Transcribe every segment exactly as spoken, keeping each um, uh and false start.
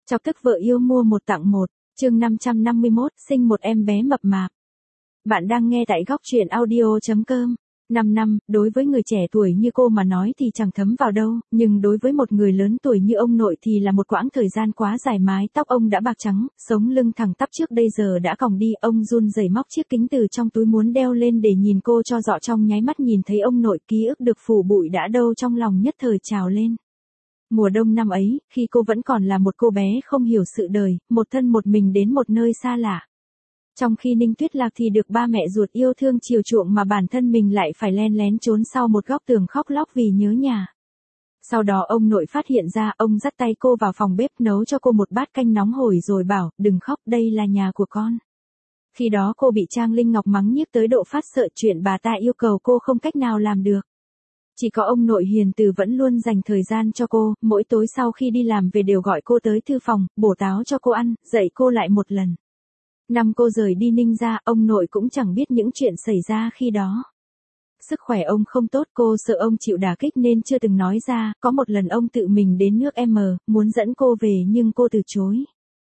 Chọc tức vợ yêu mua một tặng một, chương năm trăm năm mươi mốt, sinh một em bé mập mạp. Bạn đang nghe tại góc truyện audio.com. năm năm, đối với người trẻ tuổi như cô mà nói thì chẳng thấm vào đâu, nhưng đối với một người lớn tuổi như ông nội thì là một quãng thời gian quá dài. Mái tóc ông đã bạc trắng, sống lưng thẳng tắp trước đây giờ đã còng đi, ông run rẩy móc chiếc kính từ trong túi muốn đeo lên để nhìn cô cho rõ, trong nháy mắt nhìn thấy ông nội, ký ức được phủ bụi đã đâu trong lòng nhất thời trào lên. Mùa đông năm ấy, khi cô vẫn còn là một cô bé không hiểu sự đời, một thân một mình đến một nơi xa lạ. Trong khi Ninh Tuyết Lạc thì được ba mẹ ruột yêu thương chiều chuộng mà bản thân mình lại phải len lén trốn sau một góc tường khóc lóc vì nhớ nhà. Sau đó ông nội phát hiện ra, ông dắt tay cô vào phòng bếp nấu cho cô một bát canh nóng hổi rồi bảo, đừng khóc, đây là nhà của con. Khi đó cô bị Trang Linh Ngọc mắng nhiếc tới độ phát sợ, chuyện bà ta yêu cầu cô không cách nào làm được. Chỉ có ông nội hiền từ vẫn luôn dành thời gian cho cô, mỗi tối sau khi đi làm về đều gọi cô tới thư phòng, bổ táo cho cô ăn, dạy cô lại một lần. Năm cô rời đi Ninh ra, ông nội cũng chẳng biết những chuyện xảy ra khi đó. Sức khỏe ông không tốt, cô sợ ông chịu đả kích nên chưa từng nói ra, có một lần ông tự mình đến nước M, muốn dẫn cô về nhưng cô từ chối.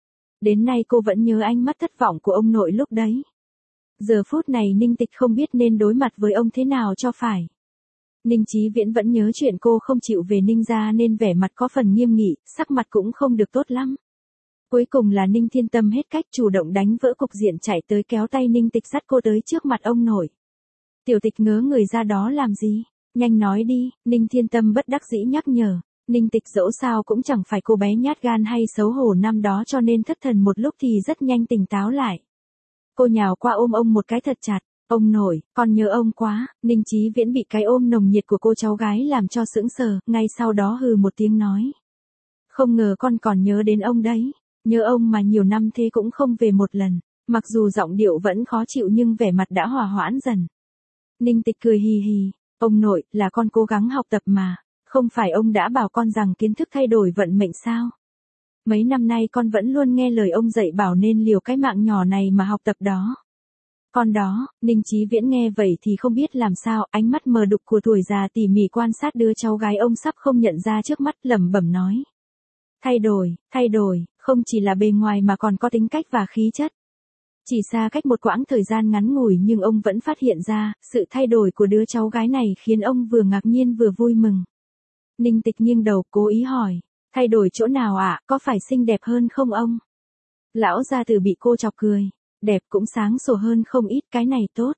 Đến nay cô vẫn nhớ ánh mắt thất vọng của ông nội lúc đấy. Giờ phút này Ninh Tịch không biết nên đối mặt với ông thế nào cho phải. Ninh Chí Viễn vẫn nhớ chuyện cô không chịu về Ninh gia nên vẻ mặt có phần nghiêm nghị, sắc mặt cũng không được tốt lắm. Cuối cùng là Ninh Thiên Tâm hết cách, chủ động đánh vỡ cục diện, chạy tới kéo tay Ninh Tịch dắt cô tới trước mặt ông nội. Tiểu Tịch ngớ người ra, đó làm gì? Nhanh nói đi, Ninh Thiên Tâm bất đắc dĩ nhắc nhở. Ninh Tịch dẫu sao cũng chẳng phải cô bé nhát gan hay xấu hổ năm đó cho nên thất thần một lúc thì rất nhanh tỉnh táo lại. Cô nhào qua ôm ông một cái thật chặt. Ông nội, con nhớ ông quá. Ninh Chí Viễn bị cái ôm nồng nhiệt của cô cháu gái làm cho sững sờ, ngay sau đó hừ một tiếng nói. Không ngờ con còn nhớ đến ông đấy. Nhớ ông mà nhiều năm thế cũng không về một lần. Mặc dù giọng điệu vẫn khó chịu nhưng vẻ mặt đã hòa hoãn dần. Ninh Tịch cười hì hì. Ông nội, là con cố gắng học tập mà. Không phải ông đã bảo con rằng kiến thức thay đổi vận mệnh sao? Mấy năm nay con vẫn luôn nghe lời ông dạy bảo nên liều cái mạng nhỏ này mà học tập đó. Con đó, Ninh Chí Viễn nghe vậy thì không biết làm sao, ánh mắt mờ đục của tuổi già tỉ mỉ quan sát đứa cháu gái ông sắp không nhận ra trước mắt, lẩm bẩm nói. Thay đổi, thay đổi, không chỉ là bề ngoài mà còn có tính cách và khí chất. Chỉ xa cách một quãng thời gian ngắn ngủi nhưng ông vẫn phát hiện ra, sự thay đổi của đứa cháu gái này khiến ông vừa ngạc nhiên vừa vui mừng. Ninh Tịch nghiêng đầu, cố ý hỏi, thay đổi chỗ nào ạ, à? Có phải xinh đẹp hơn không ông? Lão gia tử bị cô chọc cười. Đẹp cũng sáng sủa hơn không ít, cái này tốt.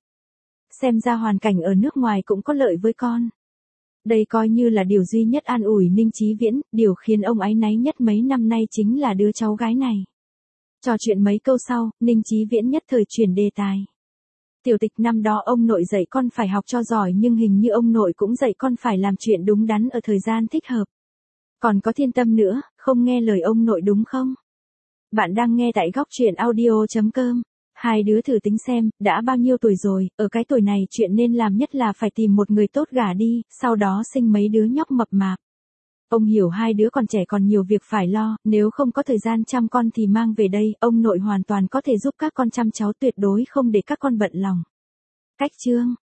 Xem ra hoàn cảnh ở nước ngoài cũng có lợi với con. Đây coi như là điều duy nhất an ủi Ninh Chí Viễn, điều khiến ông áy náy nhất mấy năm nay chính là đứa cháu gái này. Trò chuyện mấy câu sau, Ninh Chí Viễn nhất thời chuyển đề tài. Tiểu Tịch, năm đó ông nội dạy con phải học cho giỏi nhưng hình như ông nội cũng dạy con phải làm chuyện đúng đắn ở thời gian thích hợp. Còn có Thiên Tâm nữa, không nghe lời ông nội đúng không? Bạn đang nghe tại góc truyện audio.com. Hai đứa thử tính xem, đã bao nhiêu tuổi rồi, ở cái tuổi này chuyện nên làm nhất là phải tìm một người tốt gả đi, sau đó sinh mấy đứa nhóc mập mạp. Ông hiểu hai đứa còn trẻ còn nhiều việc phải lo, nếu không có thời gian chăm con thì mang về đây, ông nội hoàn toàn có thể giúp các con chăm cháu, tuyệt đối không để các con bận lòng. Cách chương